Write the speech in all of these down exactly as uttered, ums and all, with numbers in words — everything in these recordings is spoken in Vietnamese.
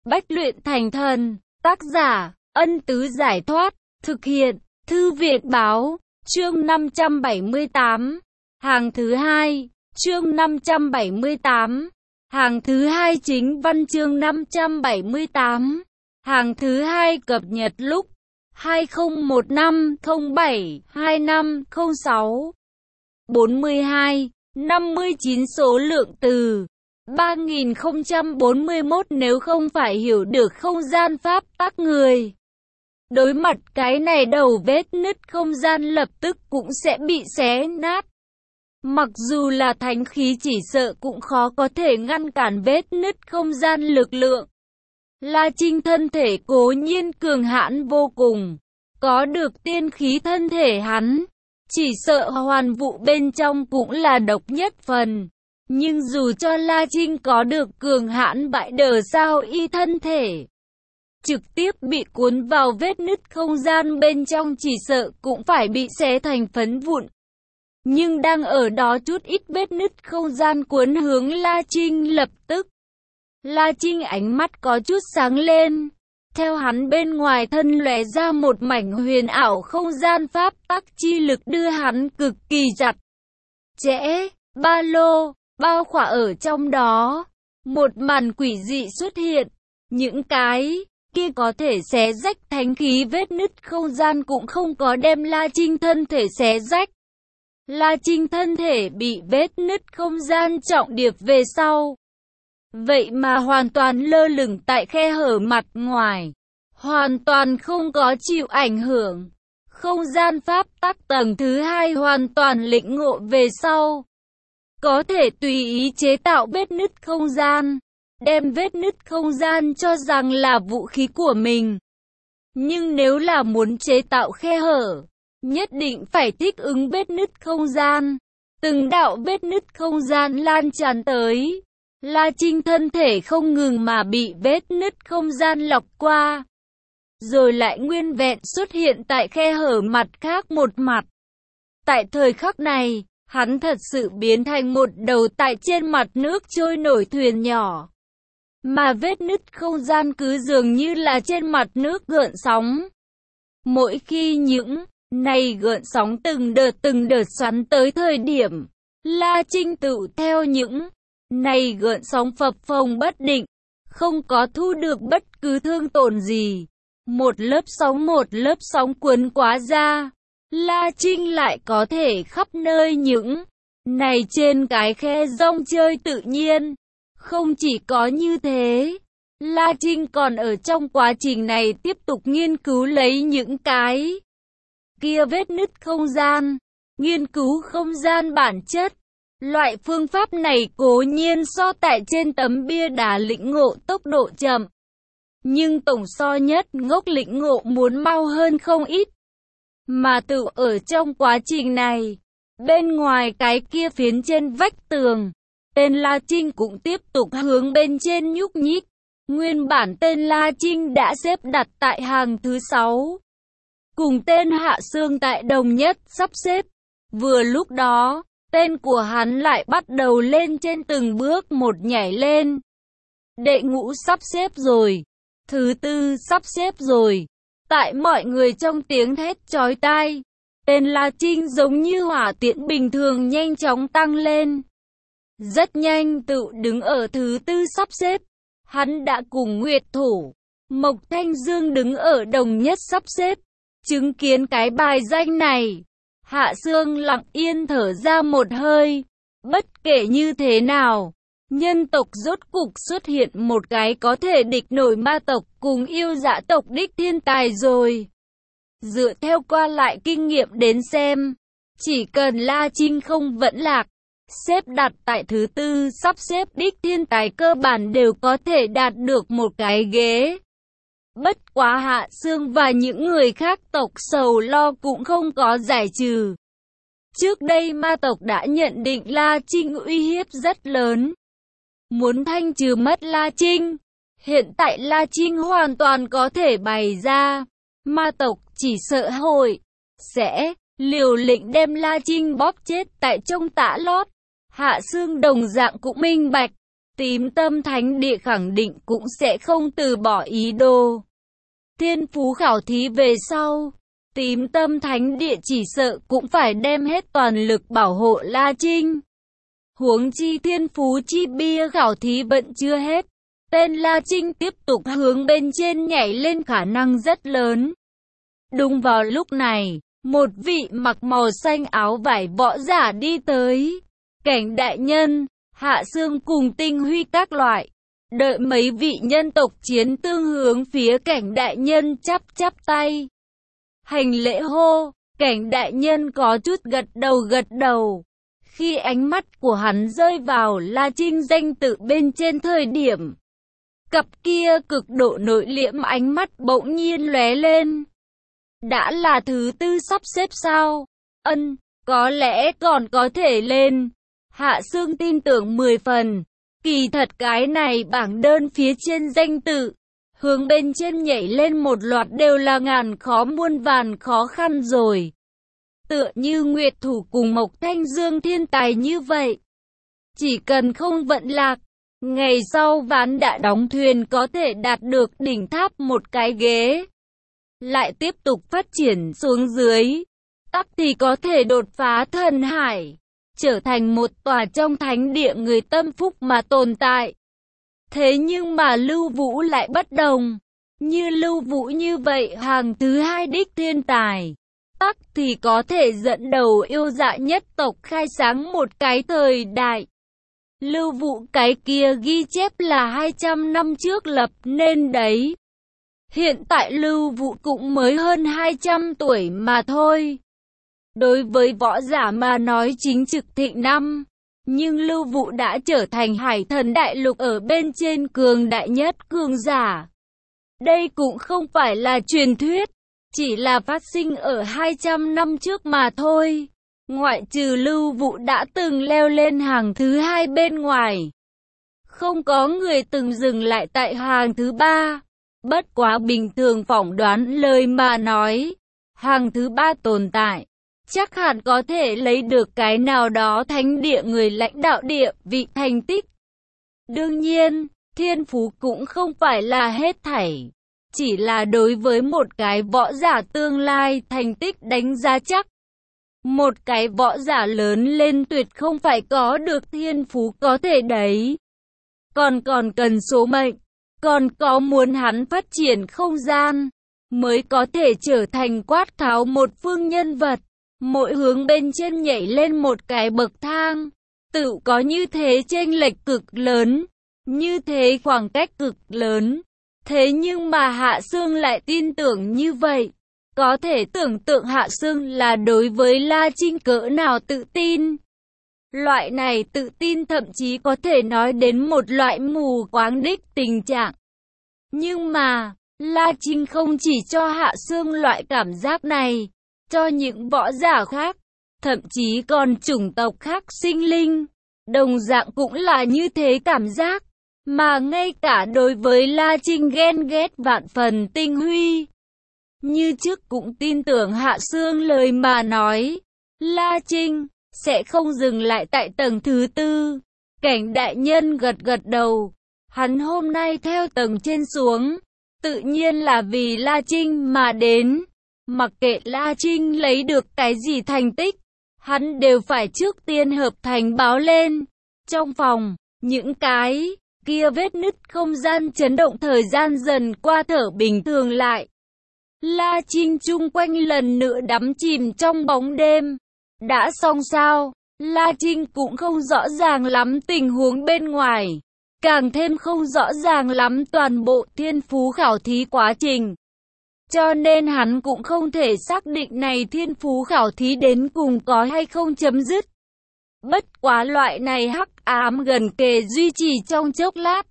Bách luyện thành thần. Tác giả, Ân Tứ Giải Thoát. Thực hiện, Thư viện Báo. Chương năm trăm bảy mươi tám. Hàng thứ hai. Chương năm trăm bảy mươi tám. Hàng thứ hai chính văn chương năm trăm bảy mươi tám. Hàng thứ hai cập nhật lúc hai không một năm không bảy hai năm không sáu. bốn mươi hai, năm mươi chín số lượng từ ba nghìn không trăm bốn mươi mốt. Nếu không phải hiểu được không gian pháp tắc người đối mặt cái này đầu vết nứt không gian lập tức cũng sẽ bị xé nát. Mặc dù là thánh khí chỉ sợ cũng khó có thể ngăn cản vết nứt không gian lực lượng. La Trinh thân thể cố nhiên cường hãn vô cùng, có được tiên khí thân thể hắn, chỉ sợ hoàn vụ bên trong cũng là độc nhất phần. Nhưng dù cho La Trinh có được cường hãn bại đờ sao y thân thể, trực tiếp bị cuốn vào vết nứt không gian bên trong chỉ sợ cũng phải bị xé thành phấn vụn. Nhưng đang ở đó chút ít vết nứt không gian cuốn hướng La Trinh lập tức. La Trinh ánh mắt có chút sáng lên. Theo hắn bên ngoài thân lóe ra một mảnh huyền ảo không gian pháp tắc chi lực đưa hắn cực kỳ chặt chẽ, ba lô, bao khỏa ở trong đó. Một màn quỷ dị xuất hiện. Những cái kia có thể xé rách thánh khí vết nứt không gian cũng không có đem La Trinh thân thể xé rách. La Trinh thân thể bị vết nứt không gian trọng điệp về sau. Vậy mà hoàn toàn lơ lửng tại khe hở mặt ngoài. Hoàn toàn không có chịu ảnh hưởng. Không gian pháp tắc tầng thứ hai hoàn toàn lĩnh ngộ về sau. Có thể tùy ý chế tạo vết nứt không gian. Đem vết nứt không gian cho rằng là vũ khí của mình. Nhưng nếu là muốn chế tạo khe hở, nhất định phải thích ứng vết nứt không gian. Từng đạo vết nứt không gian lan tràn tới. La Trinh thân thể không ngừng mà bị vết nứt không gian lọc qua. Rồi lại nguyên vẹn xuất hiện tại khe hở mặt khác một mặt. Tại thời khắc này, hắn thật sự biến thành một đầu tại trên mặt nước trôi nổi thuyền nhỏ. Mà vết nứt không gian cứ dường như là trên mặt nước gợn sóng. Mỗi khi những này gợn sóng từng đợt từng đợt xoắn tới thời điểm, La Trinh tự theo những này gợn sóng phập phồng bất định, không có thu được bất cứ thương tổn gì. Một lớp sóng một lớp sóng cuốn quá ra, La Trinh lại có thể khắp nơi những này trên cái khe rong chơi tự nhiên. Không chỉ có như thế, La Trinh còn ở trong quá trình này tiếp tục nghiên cứu lấy những cái kia vết nứt không gian, nghiên cứu không gian bản chất. Loại phương pháp này cố nhiên so tại trên tấm bia đá lĩnh ngộ tốc độ chậm, nhưng tổng so nhất ngốc lĩnh ngộ muốn mau hơn không ít. Mà tự ở trong quá trình này, bên ngoài cái kia phiến trên vách tường, tên La Trinh cũng tiếp tục hướng bên trên nhúc nhích. Nguyên bản tên La Trinh đã xếp đặt tại hàng thứ sáu, cùng tên Hạ Sương tại đồng nhất sắp xếp. Vừa lúc đó, tên của hắn lại bắt đầu lên trên từng bước một nhảy lên. Đệ ngũ sắp xếp rồi, thứ tư sắp xếp rồi. Tại mọi người trong tiếng thét chói tai, tên La Trinh giống như hỏa tiễn bình thường nhanh chóng tăng lên. Rất nhanh tự đứng ở thứ tư sắp xếp. Hắn đã cùng Nguyệt Thủ, Mộc Thanh Dương đứng ở đồng nhất sắp xếp. Chứng kiến cái bài danh này, Hạ Sương lặng yên thở ra một hơi. Bất kể như thế nào, nhân tộc rốt cục xuất hiện một cái có thể địch nổi ma tộc cùng yêu dã tộc đích thiên tài rồi. Dựa theo qua lại kinh nghiệm đến xem, chỉ cần La Trinh không vẫn lạc, xếp đặt tại thứ tư sắp xếp đích thiên tài cơ bản đều có thể đạt được một cái ghế. Bất quá Hạ Sương và những người khác tộc sầu lo cũng không có giải trừ. Trước đây ma tộc đã nhận định La Trinh uy hiếp rất lớn, muốn thanh trừ mất La Trinh. Hiện tại La Trinh hoàn toàn có thể bày ra, ma tộc chỉ sợ hội sẽ liều lĩnh đem La Trinh bóp chết tại trong tã lót. Hạ Sương đồng dạng cũng minh bạch, Tím Tâm Thánh Địa khẳng định cũng sẽ không từ bỏ ý đồ thiên phú khảo thí về sau. Tím Tâm Thánh Địa chỉ sợ cũng phải đem hết toàn lực bảo hộ La Trinh. Huống chi thiên phú chi bia khảo thí vẫn chưa hết. Tên La Trinh tiếp tục hướng bên trên nhảy lên khả năng rất lớn. Đúng vào lúc này, một vị mặc màu xanh áo vải võ giả đi tới. Cảnh đại nhân, Hạ Sương cùng Tinh Huy các loại. Đợi mấy vị nhân tộc chiến tương hướng phía cảnh đại nhân chắp chắp tay. Hành lễ hô, cảnh đại nhân có chút gật đầu gật đầu. Khi ánh mắt của hắn rơi vào La Trinh danh tự bên trên thời điểm, cặp kia cực độ nội liễm ánh mắt bỗng nhiên lóe lên. Đã là thứ tư sắp xếp sao? Ân, có lẽ còn có thể lên. Hạ Sương tin tưởng mười phần. Kỳ thật cái này bảng đơn phía trên danh tự, hướng bên trên nhảy lên một loạt đều là ngàn khó muôn vàn khó khăn rồi. Tựa như Nguyệt Thủ cùng Mộc Thanh Dương thiên tài như vậy. Chỉ cần không vận lạc, ngày sau ván đã đóng thuyền có thể đạt được đỉnh tháp một cái ghế. Lại tiếp tục phát triển xuống dưới, tắc thì có thể đột phá thần hải, trở thành một tòa trong thánh địa người tâm phúc mà tồn tại. Thế nhưng mà Lưu Vũ lại bất đồng. Như Lưu Vũ như vậy hàng thứ hai đích thiên tài, tắc thì có thể dẫn đầu yêu dạ nhất tộc khai sáng một cái thời đại. Lưu Vũ cái kia ghi chép là hai trăm năm trước lập nên đấy. Hiện tại Lưu Vũ cũng mới hơn hai trăm tuổi mà thôi. Đối với võ giả mà nói chính trực thịnh năm, nhưng Lưu Vũ đã trở thành hải thần đại lục ở bên trên cường đại nhất cường giả. Đây cũng không phải là truyền thuyết, chỉ là phát sinh ở hai trăm năm trước mà thôi. Ngoại trừ Lưu Vũ đã từng leo lên hàng thứ hai bên ngoài, không có người từng dừng lại tại hàng thứ ba. Bất quá bình thường phỏng đoán lời mà nói, hàng thứ ba tồn tại, chắc hẳn có thể lấy được cái nào đó thánh địa người lãnh đạo địa vị thành tích. Đương nhiên, thiên phú cũng không phải là hết thảy, chỉ là đối với một cái võ giả tương lai thành tích đánh giá chắc. Một cái võ giả lớn lên tuyệt không phải có được thiên phú có thể đấy. Còn còn cần số mệnh, còn có muốn hắn phát triển không gian, mới có thể trở thành quát tháo một phương nhân vật. Mỗi hướng bên trên nhảy lên một cái bậc thang, tự có như thế chênh lệch cực lớn, như thế khoảng cách cực lớn. Thế nhưng mà Hạ Sương lại tin tưởng như vậy. Có thể tưởng tượng Hạ Sương là đối với La Trinh cỡ nào tự tin. Loại này tự tin thậm chí có thể nói đến một loại mù quáng đích tình trạng. Nhưng mà, La Trinh không chỉ cho Hạ Sương loại cảm giác này, cho những võ giả khác, thậm chí còn chủng tộc khác sinh linh, đồng dạng cũng là như thế cảm giác. Mà ngay cả đối với La Trinh ghen ghét vạn phần Tinh Huy, như trước cũng tin tưởng Hạ Sương lời mà nói. La Trinh sẽ không dừng lại tại tầng thứ tư. Cảnh đại nhân gật gật đầu. Hắn hôm nay theo tầng trên xuống, tự nhiên là vì La Trinh mà đến. Mặc kệ La Trinh lấy được cái gì thành tích, hắn đều phải trước tiên hợp thành báo lên. Trong phòng, những cái kia vết nứt không gian chấn động thời gian dần qua thở bình thường lại. La Trinh chung quanh lần nữa đắm chìm trong bóng đêm. Đã xong sao? La Trinh cũng không rõ ràng lắm tình huống bên ngoài, càng thêm không rõ ràng lắm toàn bộ thiên phú khảo thí quá trình. Cho nên hắn cũng không thể xác định này thiên phú khảo thí đến cùng có hay không chấm dứt. Bất quá loại này hắc ám gần kề duy trì trong chốc lát.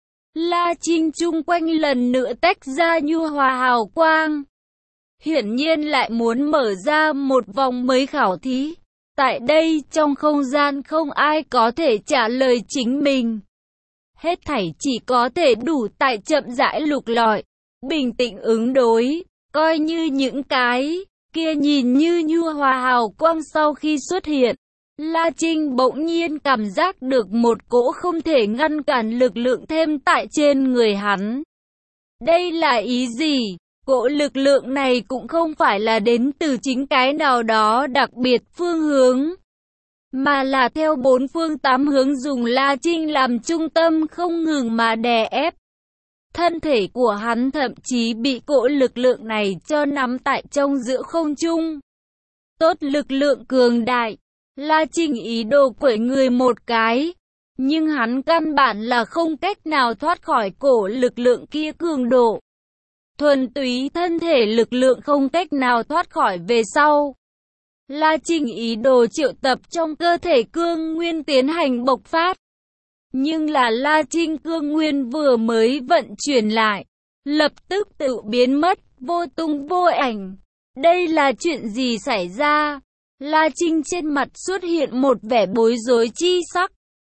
La Trinh chung quanh lần nữa tách ra nhu hòa hào quang. Hiển nhiên lại muốn mở ra một vòng mới khảo thí. Tại đây trong không gian không ai có thể trả lời chính mình. Hết thảy chỉ có thể đủ tại chậm rãi lục lọi, bình tĩnh ứng đối, coi như những cái kia nhìn như nhu hòa hào quang sau khi xuất hiện, La Trinh bỗng nhiên cảm giác được một cỗ không thể ngăn cản lực lượng thêm tại trên người hắn. Đây là ý gì? Cỗ lực lượng này cũng không phải là đến từ chính cái nào đó đặc biệt phương hướng, mà là theo bốn phương tám hướng dùng La Trinh làm trung tâm không ngừng mà đè ép. Thân thể của hắn thậm chí bị cỗ lực lượng này cho nắm tại trong giữa không trung. Tốt lực lượng cường đại, La Trinh ý đồ quẩy người một cái, nhưng hắn căn bản là không cách nào thoát khỏi cổ lực lượng kia cường độ. Thuần túy thân thể lực lượng không cách nào thoát khỏi về sau. La Trinh ý đồ triệu tập trong cơ thể cương nguyên tiến hành bộc phát. Nhưng là La Trinh cương nguyên vừa mới vận chuyển lại, lập tức tự biến mất, vô tung vô ảnh. Đây là chuyện gì xảy ra? La Trinh trên mặt xuất hiện một vẻ bối rối chi sắc.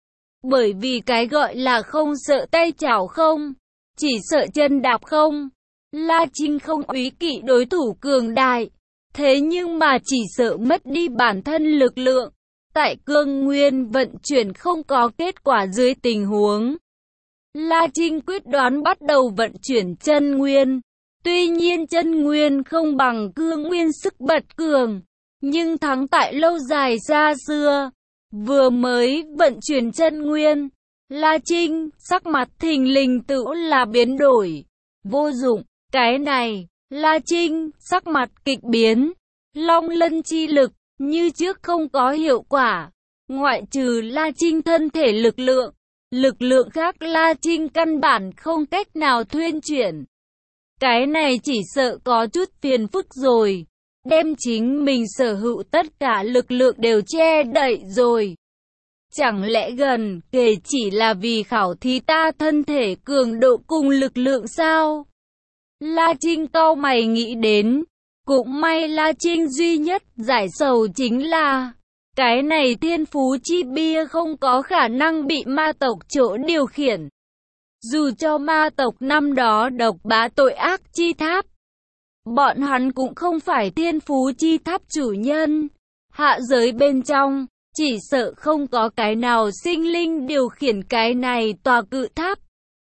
Bởi vì cái gọi là không sợ tay chảo không, chỉ sợ chân đạp không. La Trinh không úy kỵ đối thủ cường đại, thế nhưng mà chỉ sợ mất đi bản thân lực lượng. Tại cương nguyên vận chuyển không có kết quả dưới tình huống, La Trinh quyết đoán bắt đầu vận chuyển chân nguyên. Tuy nhiên chân nguyên không bằng cương nguyên sức bật cường, nhưng thắng tại lâu dài xa xưa. Vừa mới vận chuyển chân nguyên, La Trinh sắc mặt thình lình tự là biến đổi. Vô dụng, cái này, La Trinh sắc mặt kịch biến. Long lân chi lực như trước không có hiệu quả. Ngoại trừ La Trinh thân thể lực lượng, lực lượng khác La Trinh căn bản không cách nào thuyên chuyển. Cái này chỉ sợ có chút phiền phức rồi. Đem chính mình sở hữu tất cả lực lượng đều che đậy rồi. Chẳng lẽ gần kể chỉ là vì khảo thí ta thân thể cường độ cùng lực lượng sao? La Trinh cau mày nghĩ đến. Cũng may La Trinh duy nhất giải sầu chính là cái này thiên phú chi bia không có khả năng bị ma tộc chỗ điều khiển. Dù cho ma tộc năm đó độc bá tội ác chi tháp, bọn hắn cũng không phải thiên phú chi tháp chủ nhân. Hạ giới bên trong, chỉ sợ không có cái nào sinh linh điều khiển cái này tòa cự tháp.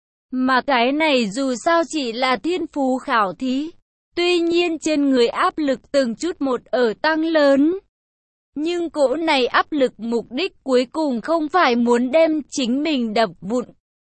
Mà cái này dù sao chỉ là thiên phú khảo thí. Tuy nhiên trên người áp lực từng chút một ở tăng lớn. Nhưng cỗ này áp lực mục đích cuối cùng không phải muốn đem chính mình đập vụn,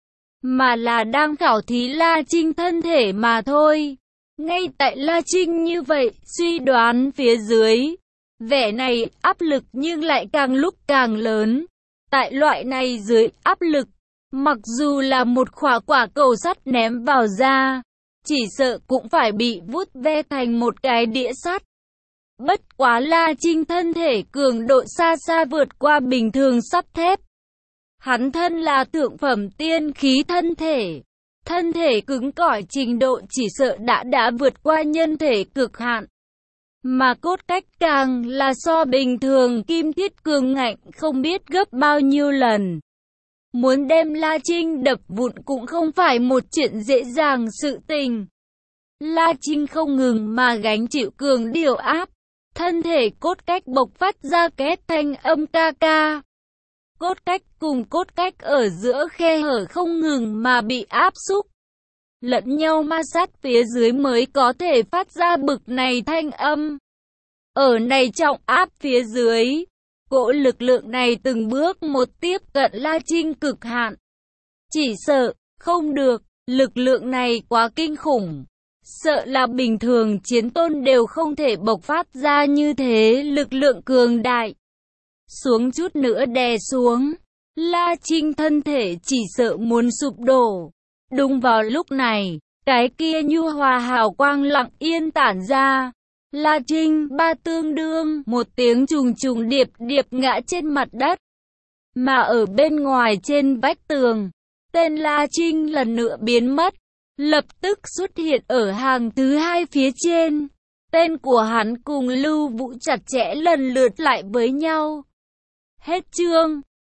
mà là đang khảo thí La Trinh thân thể mà thôi. Ngay tại La Trinh như vậy, suy đoán phía dưới, vẻ này áp lực nhưng lại càng lúc càng lớn. Tại loại này dưới áp lực, mặc dù là một khỏa quả cầu sắt ném vào da, chỉ sợ cũng phải bị vút ve thành một cái đĩa sắt. Bất quá La Trinh thân thể cường độ xa xa vượt qua bình thường sắt thép. Hắn thân là thượng phẩm tiên khí thân thể. Thân thể cứng cỏi trình độ chỉ sợ đã đã vượt qua nhân thể cực hạn. Mà cốt cách càng là so bình thường kim thiết cường ngạnh không biết gấp bao nhiêu lần. Muốn đem La Trinh đập vụn cũng không phải một chuyện dễ dàng sự tình. La Trinh không ngừng mà gánh chịu cường điều áp. Thân thể cốt cách bộc phát ra két thanh âm ca ca. Cốt cách cùng cốt cách ở giữa khe hở không ngừng mà bị áp xúc. Lẫn nhau ma sát phía dưới mới có thể phát ra bực này thanh âm. Ở này trọng áp phía dưới, cỗ lực lượng này từng bước một tiếp cận La Trinh cực hạn. Chỉ sợ, không được, lực lượng này quá kinh khủng. Sợ là bình thường chiến tôn đều không thể bộc phát ra như thế lực lượng cường đại. Xuống chút nữa đè xuống, La Trinh thân thể chỉ sợ muốn sụp đổ. Đúng vào lúc này, cái kia nhu hòa hào quang lặng yên tản ra. La Trinh ba tương đương một tiếng trùng trùng điệp điệp ngã trên mặt đất. Mà ở bên ngoài trên vách tường, tên La Trinh lần nữa biến mất. Lập tức xuất hiện ở hàng thứ hai phía trên. Tên của hắn cùng Lưu Vũ chặt chẽ lần lượt lại với nhau. Hết chương.